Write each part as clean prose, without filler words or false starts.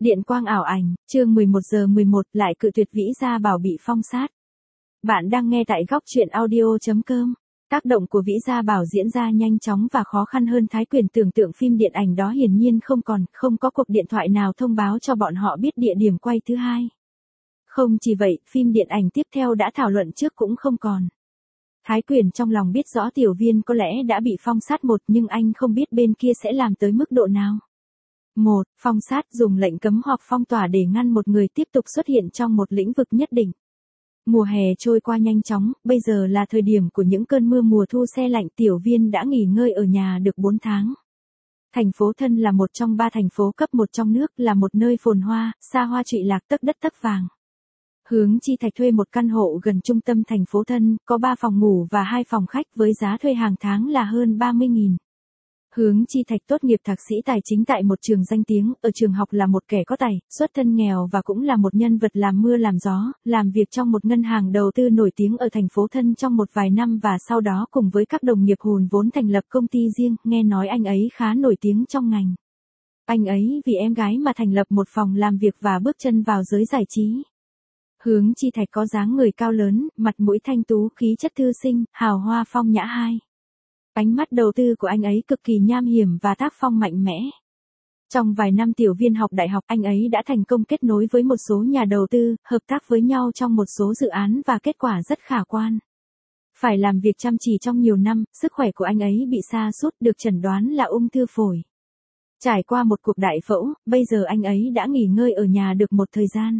Điện quang ảo ảnh, chương 11:11 lại cự tuyệt Vĩ Gia Bảo bị phong sát. Bạn đang nghe tại góc truyện audio.com. Tác động của Vĩ Gia Bảo diễn ra nhanh chóng và khó khăn hơn Thái Quyền tưởng tượng, phim điện ảnh đó hiển nhiên không có cuộc điện thoại nào thông báo cho bọn họ biết địa điểm quay thứ hai. Không chỉ vậy, phim điện ảnh tiếp theo đã thảo luận trước cũng không còn. Thái Quyền trong lòng biết rõ Tiểu Viên có lẽ đã bị phong sát nhưng anh không biết bên kia sẽ làm tới mức độ nào. 1. Phong sát dùng lệnh cấm hoặc phong tỏa để ngăn một người tiếp tục xuất hiện trong một lĩnh vực nhất định. Mùa hè trôi qua nhanh chóng, bây giờ là thời điểm của những cơn mưa mùa thu se lạnh. Tiểu Viên đã nghỉ ngơi ở nhà được 4 tháng. Thành phố Thân là một trong 3 thành phố cấp 1 trong nước, là một nơi phồn hoa, xa hoa trụy lạc, tấc đất tấc vàng. Hướng Chi Thạch thuê một căn hộ gần trung tâm thành phố Thân, có 3 phòng ngủ và 2 phòng khách với giá thuê hàng tháng là hơn 30.000. Hướng Chi Thạch tốt nghiệp thạc sĩ tài chính tại một trường danh tiếng, ở trường học là một kẻ có tài, xuất thân nghèo và cũng là một nhân vật làm mưa làm gió, làm việc trong một ngân hàng đầu tư nổi tiếng ở thành phố Thân trong một vài năm và sau đó cùng với các đồng nghiệp hùn vốn thành lập công ty riêng. Nghe nói anh ấy khá nổi tiếng trong ngành. Anh ấy vì em gái mà thành lập một phòng làm việc và bước chân vào giới giải trí. Hướng Chi Thạch có dáng người cao lớn, mặt mũi thanh tú, khí chất thư sinh, hào hoa phong nhã hai. Ánh mắt đầu tư của anh ấy cực kỳ nham hiểm và tác phong mạnh mẽ. Trong vài năm Tiểu Viên học đại học, anh ấy đã thành công kết nối với một số nhà đầu tư, hợp tác với nhau trong một số dự án và kết quả rất khả quan. Phải làm việc chăm chỉ trong nhiều năm, sức khỏe của anh ấy bị sa sút, được chẩn đoán là ung thư phổi. Trải qua một cuộc đại phẫu, bây giờ anh ấy đã nghỉ ngơi ở nhà được một thời gian.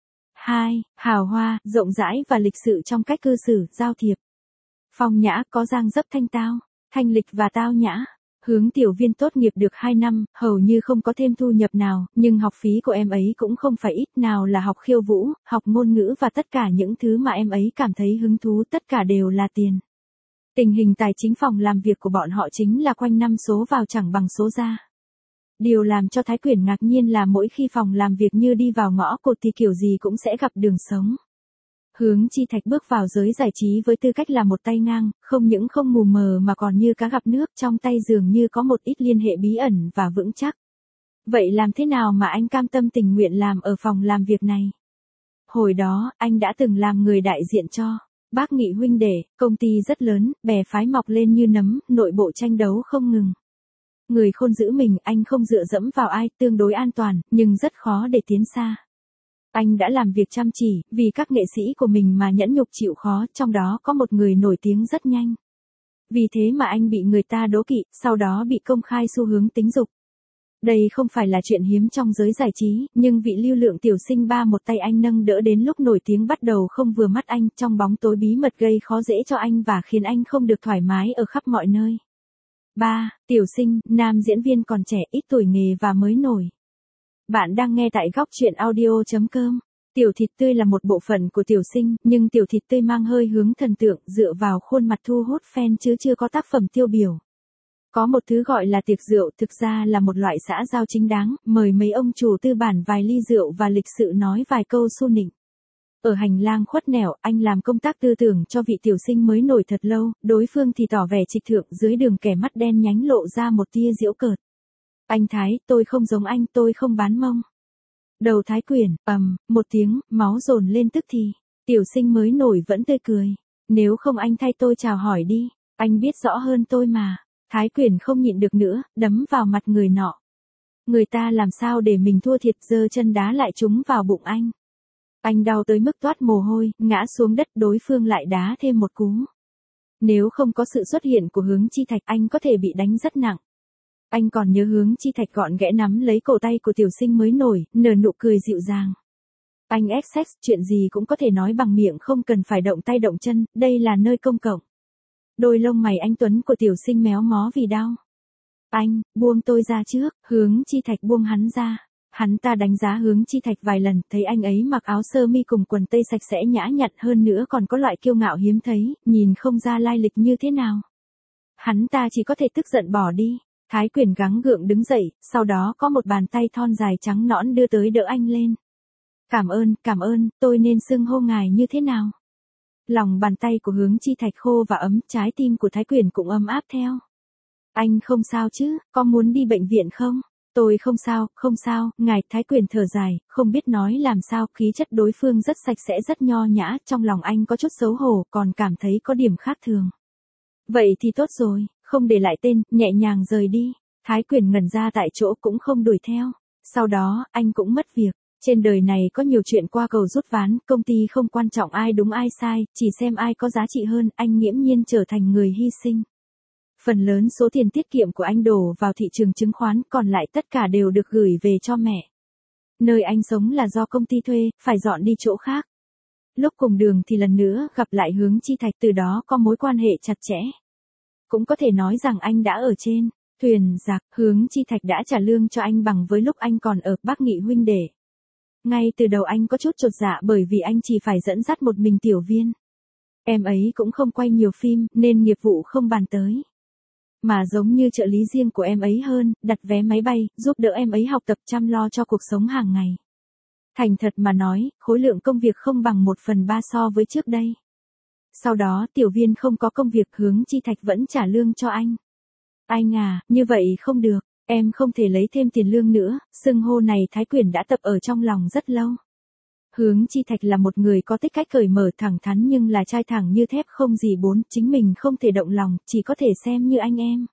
2. Hào hoa, rộng rãi và lịch sự trong cách cư xử, giao thiệp. Phong nhã, có dang dấp thanh tao, thanh lịch và tao nhã. Hướng Tiểu Viên tốt nghiệp được 2 năm, hầu như không có thêm thu nhập nào, nhưng học phí của em ấy cũng không phải ít, nào là học khiêu vũ, học ngôn ngữ và tất cả những thứ mà em ấy cảm thấy hứng thú, tất cả đều là tiền. Tình hình tài chính phòng làm việc của bọn họ chính là quanh năm số vào chẳng bằng số ra. Điều làm cho Thái Quyền ngạc nhiên là mỗi khi phòng làm việc như đi vào ngõ cụt thì kiểu gì cũng sẽ gặp đường sống. Hướng Chi Thạch bước vào giới giải trí với tư cách là một tay ngang, không những không mù mờ mà còn như cá gặp nước, trong tay dường như có một ít liên hệ bí ẩn và vững chắc. Vậy làm thế nào mà anh cam tâm tình nguyện làm ở phòng làm việc này? Hồi đó, anh đã từng làm người đại diện cho Bác Nghị huynh đệ, công ty rất lớn, bè phái mọc lên như nấm, nội bộ tranh đấu không ngừng. Người khôn giữ mình, anh không dựa dẫm vào ai, tương đối an toàn, nhưng rất khó để tiến xa. Anh đã làm việc chăm chỉ, vì các nghệ sĩ của mình mà nhẫn nhục chịu khó, trong đó có một người nổi tiếng rất nhanh. Vì thế mà anh bị người ta đố kỵ, sau đó bị công khai xu hướng tính dục. Đây không phải là chuyện hiếm trong giới giải trí, nhưng vị lưu lượng tiểu sinh ba một tay anh nâng đỡ đến lúc nổi tiếng bắt đầu không vừa mắt anh, trong bóng tối bí mật gây khó dễ cho anh và khiến anh không được thoải mái ở khắp mọi nơi. 3. Tiểu sinh, nam diễn viên còn trẻ, ít tuổi nghề và mới nổi. Bạn đang nghe tại góc truyện audio.com. Tiểu Thịt Tươi là một bộ phận của Tiểu Sinh, nhưng Tiểu Thịt Tươi mang hơi hướng thần tượng, dựa vào khuôn mặt thu hút fan chứ chưa có tác phẩm tiêu biểu. Có một thứ gọi là tiệc rượu, thực ra là một loại xã giao chính đáng, mời mấy ông chủ tư bản vài ly rượu và lịch sự nói vài câu xu nịnh. Ở hành lang khuất nẻo, anh làm công tác tư tưởng cho vị tiểu sinh mới nổi thật lâu, đối phương thì tỏ vẻ trịch thượng, dưới đường kẻ mắt đen nhánh lộ ra một tia giễu cợt. Anh Thái, tôi không giống anh, tôi không bán mông. Đầu Thái Quyền, một tiếng, máu dồn lên tức thì. Tiểu sinh mới nổi vẫn tươi cười. Nếu không anh thay tôi chào hỏi đi, anh biết rõ hơn tôi mà. Thái Quyền không nhịn được nữa, đấm vào mặt người nọ. Người ta làm sao để mình thua thiệt, giơ chân đá lại trúng vào bụng anh. Anh đau tới mức toát mồ hôi, ngã xuống đất, đối phương lại đá thêm một cú. Nếu không có sự xuất hiện của Hướng Chi Thạch, anh có thể bị đánh rất nặng. Anh còn nhớ Hướng Chi Thạch gọn ghẽ nắm lấy cổ tay của tiểu sinh mới nổi, nở nụ cười dịu dàng. Anh XX, chuyện gì cũng có thể nói bằng miệng, không cần phải động tay động chân, đây là nơi công cộng. Đôi lông mày anh tuấn của tiểu sinh méo mó vì đau. Anh, buông tôi ra trước. Hướng Chi Thạch buông hắn ra. Hắn ta đánh giá Hướng Chi Thạch vài lần, thấy anh ấy mặc áo sơ mi cùng quần tây sạch sẽ nhã nhặn, hơn nữa còn có loại kiêu ngạo hiếm thấy, nhìn không ra lai lịch như thế nào. Hắn ta chỉ có thể tức giận bỏ đi. Thái Quyền gắng gượng đứng dậy, sau đó có một bàn tay thon dài trắng nõn đưa tới đỡ anh lên. Cảm ơn, tôi nên xưng hô ngài như thế nào? Lòng bàn tay của Hướng Chi Thạch khô và ấm, trái tim của Thái Quyền cũng ấm áp theo. Anh không sao chứ, có muốn đi bệnh viện không? Tôi không sao, ngài. Thái Quyền thở dài, không biết nói làm sao, khí chất đối phương rất sạch sẽ rất nho nhã, trong lòng anh có chút xấu hổ, còn cảm thấy có điểm khác thường. Vậy thì tốt rồi, không để lại tên, nhẹ nhàng rời đi. Thái Quyền ngẩn ra tại chỗ cũng không đuổi theo. Sau đó, anh cũng mất việc. Trên đời này có nhiều chuyện qua cầu rút ván, công ty không quan trọng ai đúng ai sai, chỉ xem ai có giá trị hơn, anh nghiễm nhiên trở thành người hy sinh. Phần lớn số tiền tiết kiệm của anh đổ vào thị trường chứng khoán, còn lại tất cả đều được gửi về cho mẹ. Nơi anh sống là do công ty thuê, phải dọn đi chỗ khác. Lúc cùng đường thì lần nữa gặp lại Hướng Chi Thạch, từ đó có mối quan hệ chặt chẽ. Cũng có thể nói rằng anh đã ở trên thuyền giặc, Hướng Chi Thạch đã trả lương cho anh bằng với lúc anh còn ở Bắc Nghị huynh đệ. Ngay từ đầu anh có chút chột dạ bởi vì anh chỉ phải dẫn dắt một mình Tiểu Viên. Em ấy cũng không quay nhiều phim nên nghiệp vụ không bàn tới. Mà giống như trợ lý riêng của em ấy hơn, đặt vé máy bay, giúp đỡ em ấy học tập chăm lo cho cuộc sống hàng ngày. Thành thật mà nói, khối lượng công việc không bằng 1/3 so với trước đây. Sau đó Tiểu Viên không có công việc, Hướng Chi Thạch vẫn trả lương cho anh. Anh à, như vậy không được, em không thể lấy thêm tiền lương nữa, xưng hô này Thái Quyền đã tập ở trong lòng rất lâu. Hướng Chi Thạch là một người có tính cách cởi mở thẳng thắn nhưng là trai thẳng như thép không gì bốn, chính mình không thể động lòng, chỉ có thể xem như anh em.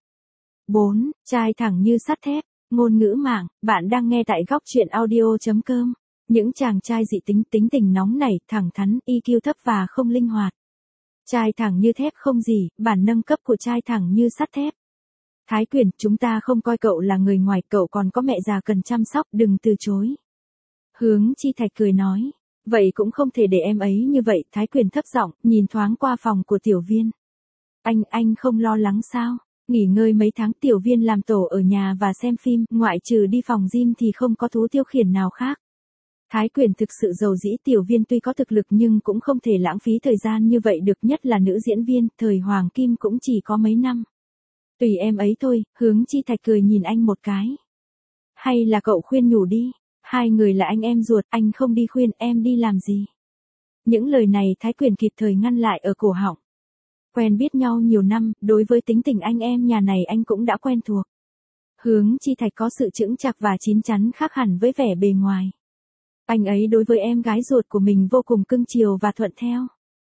4. Trai thẳng như sắt thép, ngôn ngữ mạng, bạn đang nghe tại góc truyện audio.com. Những chàng trai dị tính, tính tình nóng nảy, thẳng thắn, EQ thấp và không linh hoạt. Trai thẳng như thép không gì, bản nâng cấp của trai thẳng như sắt thép. Thái Quyền, chúng ta không coi cậu là người ngoài, cậu còn có mẹ già cần chăm sóc, đừng từ chối. Hướng Chi Thạch cười nói, vậy cũng không thể để em ấy như vậy. Thái Quyền thấp giọng, nhìn thoáng qua phòng của Tiểu Viên. Anh không lo lắng sao? Nghỉ ngơi mấy tháng, Tiểu Viên làm tổ ở nhà và xem phim, ngoại trừ đi phòng gym thì không có thú tiêu khiển nào khác. Thái Quyền thực sự giàu dĩ, Tiểu Viên tuy có thực lực nhưng cũng không thể lãng phí thời gian như vậy được, nhất là nữ diễn viên, thời Hoàng Kim cũng chỉ có mấy năm. Tùy em ấy thôi. Hướng Chi Thạch cười nhìn anh một cái. Hay là cậu khuyên nhủ đi, hai người là anh em ruột, anh không đi khuyên em đi làm gì. Những lời này Thái Quyền kịp thời ngăn lại ở cổ họng. Quen biết nhau nhiều năm, đối với tính tình anh em nhà này anh cũng đã quen thuộc. Hướng Chi Thạch có sự chững chạc và chín chắn khác hẳn với vẻ bề ngoài. Anh ấy đối với em gái ruột của mình vô cùng cưng chiều và thuận theo.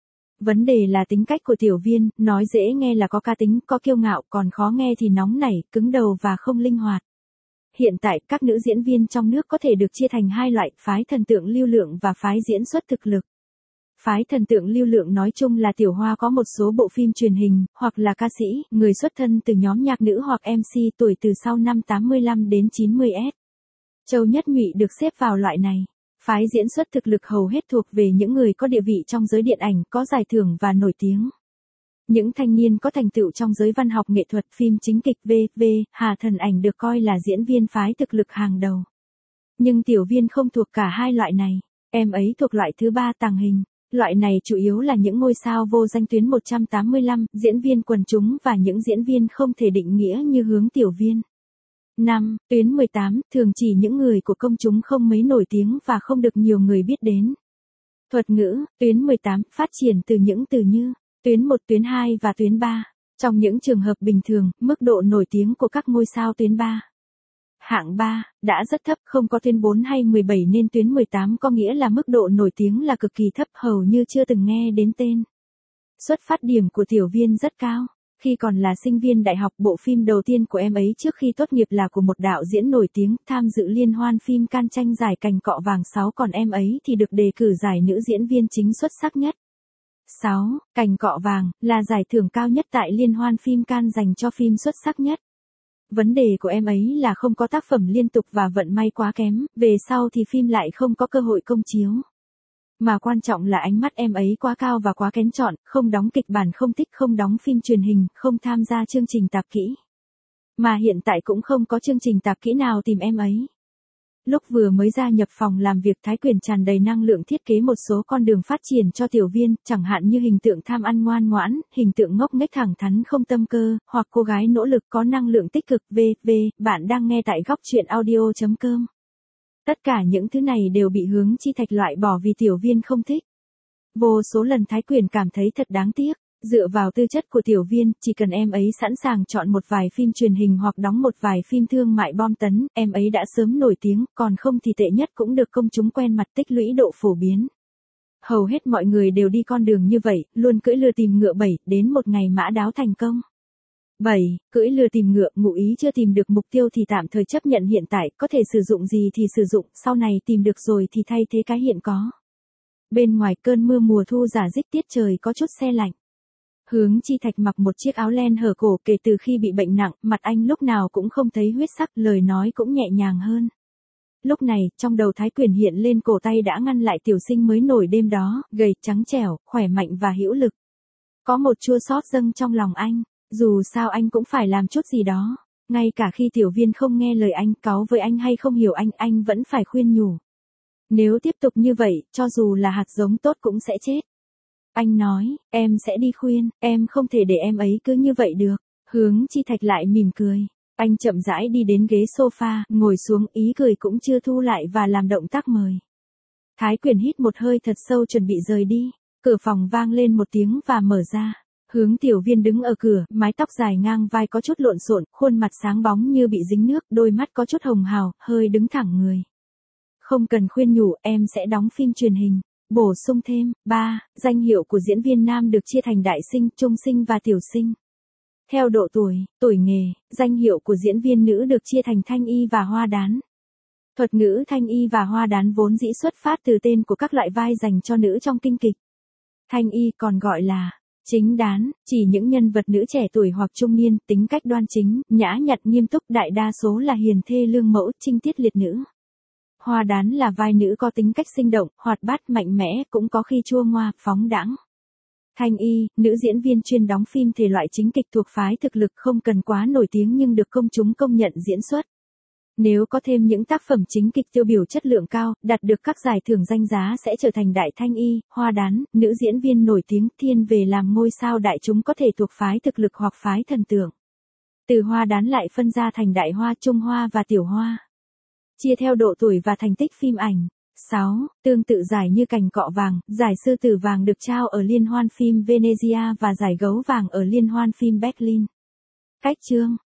Vấn đề là tính cách của Tiểu Viên, nói dễ nghe là có cá tính, có kiêu ngạo, còn khó nghe thì nóng nảy, cứng đầu và không linh hoạt. Hiện tại, các nữ diễn viên trong nước có thể được chia thành hai loại, phái thần tượng lưu lượng và phái diễn xuất thực lực. Phái thần tượng lưu lượng nói chung là Tiểu Hoa có một số bộ phim truyền hình, hoặc là ca sĩ, người xuất thân từ nhóm nhạc nữ hoặc MC tuổi từ sau năm 85 đến 90s. Châu Nhất Nhụy được xếp vào loại này. Phái diễn xuất thực lực hầu hết thuộc về những người có địa vị trong giới điện ảnh, có giải thưởng và nổi tiếng. Những thanh niên có thành tựu trong giới văn học nghệ thuật, phim chính kịch v.v. Hà Thần Ảnh được coi là diễn viên phái thực lực hàng đầu. Nhưng Tiểu Viên không thuộc cả hai loại này. Em ấy thuộc loại thứ ba, tàng hình. Loại này chủ yếu là những ngôi sao vô danh, tuyến 185, diễn viên quần chúng và những diễn viên không thể định nghĩa như Hướng Tiểu Viên. 5. Tuyến 18, thường chỉ những người của công chúng không mấy nổi tiếng và không được nhiều người biết đến. Thuật ngữ, tuyến 18, phát triển từ những từ như tuyến 1, tuyến 2 và tuyến 3. Trong những trường hợp bình thường, mức độ nổi tiếng của các ngôi sao tuyến 3, hạng 3, đã rất thấp, không có tuyến 4 hay 17 nên tuyến 18 có nghĩa là mức độ nổi tiếng là cực kỳ thấp, hầu như chưa từng nghe đến tên. Xuất phát điểm của Tiểu Viên rất cao. Khi còn là sinh viên đại học, bộ phim đầu tiên của em ấy trước khi tốt nghiệp là của một đạo diễn nổi tiếng, tham dự liên hoan phim Cannes tranh giải Cành Cọ Vàng 6, còn em ấy thì được đề cử giải nữ diễn viên chính xuất sắc nhất. 6. Cành Cọ Vàng là giải thưởng cao nhất tại liên hoan phim Cannes dành cho phim xuất sắc nhất. Vấn đề của em ấy là không có tác phẩm liên tục và vận may quá kém, về sau thì phim lại không có cơ hội công chiếu. Mà quan trọng là ánh mắt em ấy quá cao và quá kén chọn, không đóng kịch bản, không thích, không đóng phim truyền hình, không tham gia chương trình tạp kỹ. Mà hiện tại cũng không có chương trình tạp kỹ nào tìm em ấy. Lúc vừa mới gia nhập phòng làm việc, Thái Quyền tràn đầy năng lượng thiết kế một số con đường phát triển cho Tiểu Viên, chẳng hạn như hình tượng tham ăn ngoan ngoãn, hình tượng ngốc nghếch thẳng thắn không tâm cơ, hoặc cô gái nỗ lực có năng lượng tích cực v.v. Bạn đang nghe tại góc truyện audio.com. Tất cả những thứ này đều bị Hướng Chi Thạch loại bỏ vì Tiểu Viên không thích. Vô số lần Thái Quyền cảm thấy thật đáng tiếc. Dựa vào tư chất của tiểu viên, chỉ cần em ấy sẵn sàng chọn một vài phim truyền hình hoặc đóng một vài phim thương mại bom tấn, em ấy đã sớm nổi tiếng, còn không thì tệ nhất cũng được công chúng quen mặt, tích lũy độ phổ biến. Hầu hết mọi người đều đi con đường như vậy, luôn cưỡi lừa tìm ngựa 7, đến một ngày mã đáo thành công. 7. Cưỡi lừa tìm ngựa, ngụ ý chưa tìm được mục tiêu thì tạm thời chấp nhận hiện tại, có thể sử dụng gì thì sử dụng, sau này tìm được rồi thì thay thế cái hiện có. Bên ngoài cơn mưa mùa thu rả rích, tiết trời có chút se lạnh. Hướng Chi Thạch mặc một chiếc áo len hở cổ, kể từ khi bị bệnh nặng, mặt anh lúc nào cũng không thấy huyết sắc, lời nói cũng nhẹ nhàng hơn. Lúc này, trong đầu Thái Quyền hiện lên cổ tay đã ngăn lại tiểu sinh mới nổi đêm đó, gầy, trắng trẻo, khỏe mạnh và hữu lực. Có một chua xót dâng trong lòng anh, dù sao anh cũng phải làm chút gì đó. Ngay cả khi tiểu viên không nghe lời anh, cáu với anh hay không hiểu anh vẫn phải khuyên nhủ. Nếu tiếp tục như vậy, cho dù là hạt giống tốt cũng sẽ chết. Anh nói, em sẽ đi khuyên, em không thể để em ấy cứ như vậy được. Hướng Chi Thạch lại mỉm cười. Anh chậm rãi đi đến ghế sofa, ngồi xuống, ý cười cũng chưa thu lại và làm động tác mời. Thái Quyền hít một hơi thật sâu chuẩn bị rời đi. Cửa phòng vang lên một tiếng và mở ra. Hướng tiểu viên đứng ở cửa, mái tóc dài ngang vai có chút lộn xộn, khuôn mặt sáng bóng như bị dính nước, đôi mắt có chút hồng hào, hơi đứng thẳng người. Không cần khuyên nhủ, em sẽ đóng phim truyền hình. Bổ sung thêm, 3. Danh hiệu của diễn viên nam được chia thành đại sinh, trung sinh và tiểu sinh. Theo độ tuổi, tuổi nghề, danh hiệu của diễn viên nữ được chia thành thanh y và hoa đán. Thuật ngữ thanh y và hoa đán vốn dĩ xuất phát từ tên của các loại vai dành cho nữ trong kinh kịch. Thanh y còn gọi là chính đán, chỉ những nhân vật nữ trẻ tuổi hoặc trung niên, tính cách đoan chính, nhã nhặn nghiêm túc, đại đa số là hiền thê lương mẫu, trinh tiết liệt nữ. Hoa đán là vai nữ có tính cách sinh động, hoạt bát, mạnh mẽ, cũng có khi chua ngoa, phóng đãng. Thanh y, nữ diễn viên chuyên đóng phim thể loại chính kịch thuộc phái thực lực, không cần quá nổi tiếng nhưng được công chúng công nhận diễn xuất. Nếu có thêm những tác phẩm chính kịch tiêu biểu chất lượng cao, đạt được các giải thưởng danh giá sẽ trở thành đại thanh y, hoa đán, nữ diễn viên nổi tiếng, thiên về làm ngôi sao đại chúng có thể thuộc phái thực lực hoặc phái thần tượng. Từ hoa đán lại phân ra thành đại hoa, trung hoa và tiểu hoa. Chia theo độ tuổi và thành tích phim ảnh. 6. Tương tự giải như cành cọ vàng, giải sư tử vàng được trao ở Liên hoan phim Venezia và giải gấu vàng ở Liên hoan phim Berlin. Cách chương